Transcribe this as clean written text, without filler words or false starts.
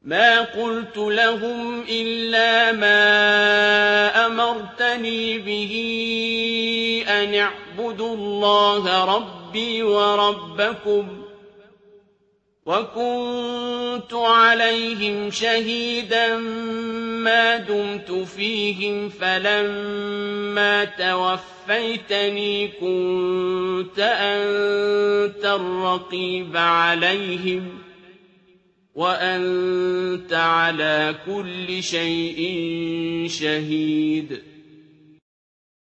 مَا قُلْتُ لَهُمْ إِلَّا مَا أَمَرْتَنِي بِهِ أَنِ اعْبُدُوا اللَّهَ رَبِّي وَرَبَّكُمْ ۚ وَكُنتُ عَلَيْهِمْ شَهِيدًا مَّا دُمْتُ فِيهِمْ ۖ فَلَمَّا تَوَفَّيْتَنِي كُنتَ أَنتَ الرَّقِيبَ عَلَيْهِمْ ۚ وَأَنتَ عَلَىٰ كُلِّ شَيْءٍ شَهِيدٌ